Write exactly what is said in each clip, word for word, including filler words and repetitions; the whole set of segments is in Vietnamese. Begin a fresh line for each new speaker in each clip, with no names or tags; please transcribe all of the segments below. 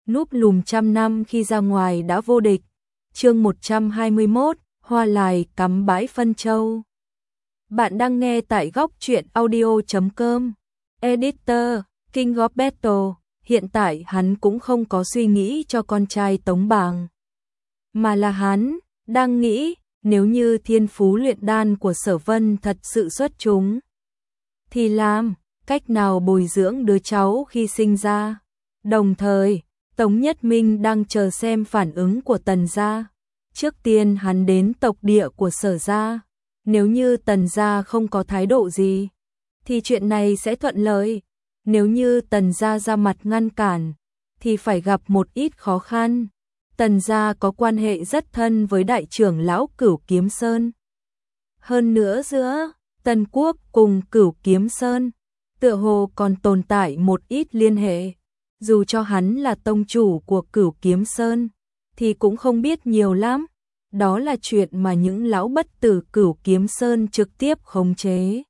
núp lùm trăm năm khi ra ngoài đã vô địch. Chương một trăm hai mươi mốt, hoa lài cắm bãi phân châu. Bạn đang nghe tại góc truyện audio chấm com. Editor, King of Battle. Hiện tại hắn cũng không có suy nghĩ cho con trai Tống Bàng, mà là hắn đang nghĩ nếu như thiên phú luyện đan của Sở Vân thật sự xuất chúng, thì làm cách nào bồi dưỡng đứa cháu khi sinh ra. Đồng thời, Tống Nhất Minh đang chờ xem phản ứng của Tần gia. Trước tiên hắn đến tộc địa của Sở gia. Nếu như Tần gia không có thái độ gì, thì chuyện này sẽ thuận lợi. Nếu như Tần gia ra mặt ngăn cản, thì phải gặp một ít khó khăn. Tần gia có quan hệ rất thân với đại trưởng lão Cửu Kiếm Sơn. Hơn nữa giữa Tần quốc cùng Cửu Kiếm Sơn, tựa hồ còn tồn tại một ít liên hệ. Dù cho hắn là tông chủ của Cửu Kiếm Sơn, thì cũng không biết nhiều lắm. Đó là chuyện mà những lão bất tử Cửu Kiếm Sơn trực tiếp khống chế.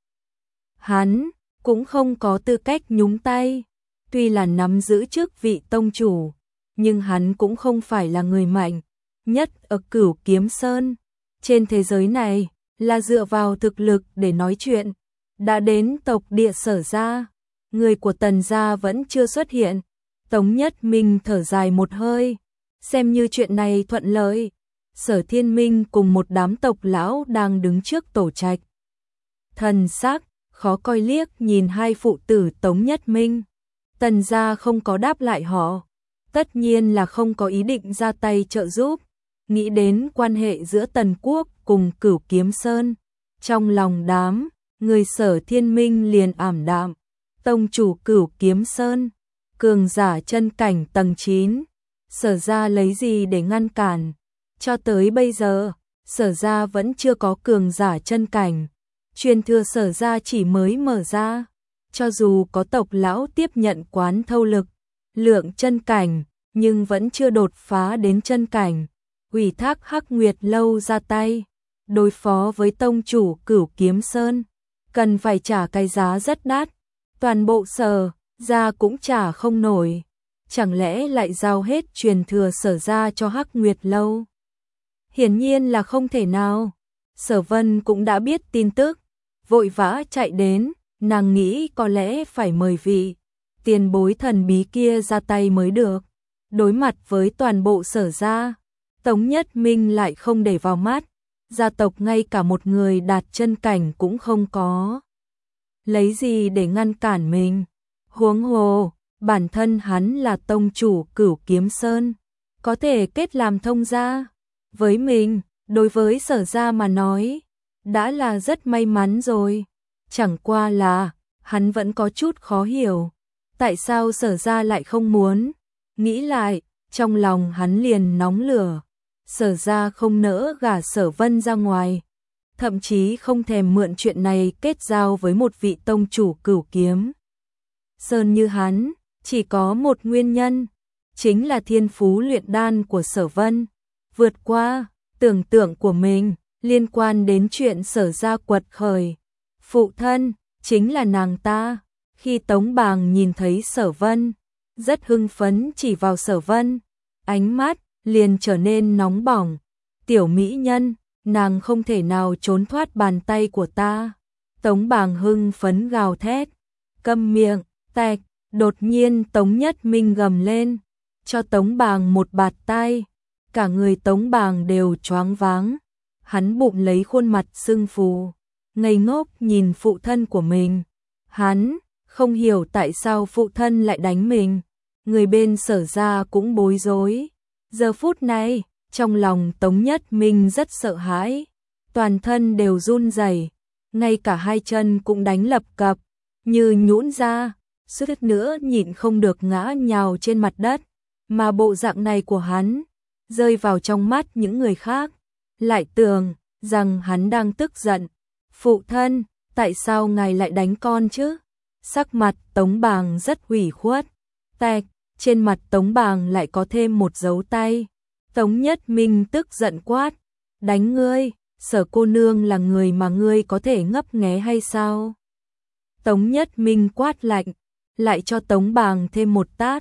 Hắn cũng không có tư cách nhúng tay. Tuy là nắm giữ chức vị tông chủ, nhưng hắn cũng không phải là người mạnh nhất ở Cửu Kiếm Sơn. Trên thế giới này là dựa vào thực lực để nói chuyện. Đã đến tộc địa Sở gia, người của Tần gia vẫn chưa xuất hiện. Tống Nhất Minh thở dài một hơi, xem như chuyện này thuận lợi. Sở Thiên Minh cùng một đám tộc lão đang đứng trước tổ trạch. Thần sắc khó coi liếc nhìn hai phụ tử Tống Nhất Minh. Tần gia không có đáp lại họ, tất nhiên là không có ý định ra tay trợ giúp. Nghĩ đến quan hệ giữa Tần quốc cùng Cửu Kiếm Sơn, trong lòng đám người Sở Thiên Minh liền ảm đạm. Tông chủ Cửu Kiếm Sơn, cường giả chân cảnh tầng chín, Sở gia lấy gì để ngăn cản? Cho tới bây giờ, Sở gia vẫn chưa có cường giả chân cảnh. Truyền thừa Sở gia chỉ mới mở ra. Cho dù có tộc lão tiếp nhận quán thâu lực, lượng chân cảnh, nhưng vẫn chưa đột phá đến chân cảnh. Ủy thác Hắc Nguyệt Lâu ra tay, đối phó với tông chủ Cửu Kiếm Sơn, cần phải trả cái giá rất đắt. Toàn bộ Sở gia cũng trả không nổi. Chẳng lẽ lại giao hết truyền thừa Sở gia cho Hắc Nguyệt Lâu? Hiển nhiên là không thể nào. Sở Vân cũng đã biết tin tức, vội vã chạy đến. Nàng nghĩ có lẽ phải mời vị tiền bối thần bí kia ra tay mới được. Đối mặt với toàn bộ Sở gia, Tống Nhất Minh lại không để vào mắt. Gia tộc ngay cả một người đạt chân cảnh cũng không có, lấy gì để ngăn cản mình? Huống hồ, bản thân hắn là tông chủ Cửu Kiếm Sơn, có thể kết làm thông gia với mình. Đối với Sở gia mà nói, đã là rất may mắn rồi. Chẳng qua là hắn vẫn có chút khó hiểu, tại sao Sở gia lại không muốn. Nghĩ lại, trong lòng hắn liền nóng lửa. Sở gia không nỡ gả Sở Vân ra ngoài, thậm chí không thèm mượn chuyện này kết giao với một vị tông chủ Cửu Kiếm Sơn như hắn. Chỉ có một nguyên nhân, chính là thiên phú luyện đan của Sở Vân vượt qua tưởng tượng của mình. Liên quan đến chuyện Sở gia quật khởi, phụ thân chính là nàng ta. Khi Tống Bàng nhìn thấy Sở Vân, rất hưng phấn chỉ vào Sở Vân, ánh mắt liền trở nên nóng bỏng. Tiểu mỹ nhân, nàng không thể nào trốn thoát bàn tay của ta. Tống Bàng hưng phấn gào thét. Câm miệng, tạch. Đột nhiên Tống Nhất Minh gầm lên, cho Tống Bàng một bạt tai. Cả người Tống Bàng đều choáng váng. Hắn bụng lấy khuôn mặt sưng phù, ngây ngốc nhìn phụ thân của mình. Hắn không hiểu tại sao phụ thân lại đánh mình. Người bên Sở gia cũng bối rối. Giờ phút này, trong lòng Tống Nhất Minh rất sợ hãi, toàn thân đều run rẩy, ngay cả hai chân cũng đánh lập cập, như nhũn ra, suýt nữa nhịn không được ngã nhào trên mặt đất. Mà bộ dạng này của hắn, rơi vào trong mắt những người khác, lại tưởng rằng hắn đang tức giận. Phụ thân, tại sao ngài lại đánh con chứ? Sắc mặt Tống Bàng rất ủy khuất. Tạch, trên mặt Tống Bàng lại có thêm một dấu tay. Tống Nhất Minh tức giận quát, đánh ngươi, Sở cô nương là người mà ngươi có thể ngấp nghé hay sao? Tống Nhất Minh quát lạnh, lại cho Tống Bàng thêm một tát.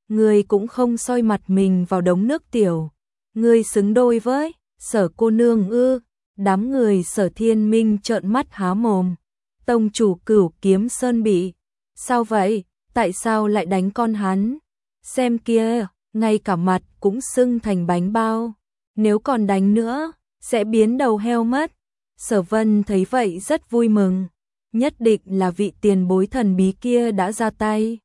ngươi cũng không soi mặt mình vào đống nước tiểu. Ngươi xứng đôi với Sở cô nương ư? Đám người Sở Thiên Minh trợn mắt há mồm. Tông chủ Cửu Kiếm Sơn bị sao vậy? Tại sao lại đánh con hắn? Xem kia, ngay cả mặt cũng sưng thành bánh bao. Nếu còn đánh nữa, sẽ biến đầu heo mất. Sở Vân thấy vậy rất vui mừng. Nhất định là vị tiền bối thần bí kia đã ra tay.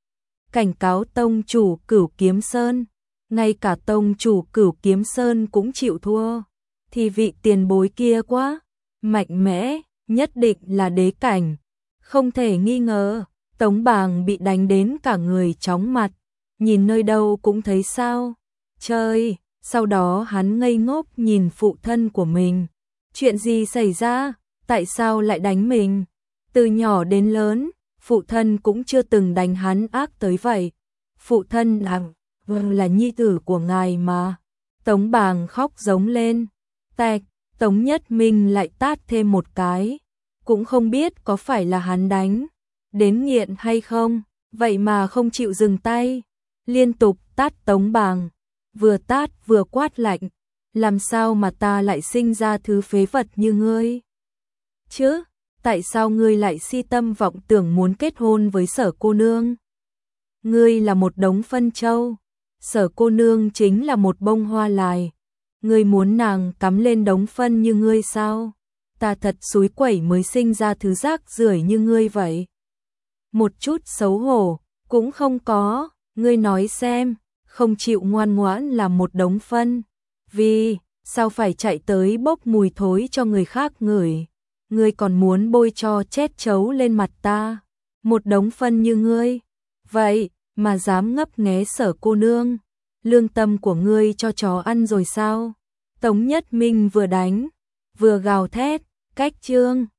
Cảnh cáo tông chủ Cửu Kiếm Sơn. Ngay cả tông chủ Cửu Kiếm Sơn cũng chịu thua. Thì vị tiền bối kia quá mạnh mẽ, nhất định là đế cảnh. Không thể nghi ngờ, Tống Bàng bị đánh đến cả người chóng mặt. Nhìn nơi đâu cũng thấy sao. Trời, sau đó hắn ngây ngốc nhìn phụ thân của mình. Chuyện gì xảy ra? Tại sao lại đánh mình? Từ nhỏ đến lớn, phụ thân cũng chưa từng đánh hắn ác tới vậy. Phụ thân là, vâng là nhi tử của ngài mà. Tống Bàng khóc giống lên. Tạch, Tống Nhất Minh lại tát thêm một cái. Cũng không biết có phải là hắn đánh đến nghiện hay không, vậy mà không chịu dừng tay. Liên tục tát Tống Bàng, vừa tát vừa quát lạnh. Làm sao mà ta lại sinh ra thứ phế vật như ngươi? Chứ, tại sao ngươi lại si tâm vọng tưởng muốn kết hôn với Sở cô nương? Ngươi là một đống phân châu, Sở cô nương chính là một bông hoa lài. Ngươi muốn nàng cắm lên đống phân như ngươi sao? Ta thật xúi quẩy mới sinh ra thứ rác rưởi như ngươi vậy. Một chút xấu hổ cũng không có. Ngươi nói xem, không chịu ngoan ngoãn là một đống phân. Vì sao phải chạy tới bốc mùi thối cho người khác ngửi? Ngươi còn muốn bôi cho chết chấu lên mặt ta? Một đống phân như ngươi, vậy mà dám ngấp nghé Sở cô nương? Lương tâm của ngươi cho chó ăn rồi sao? Tống Nhất Minh vừa đánh, vừa gào thét, cách trương.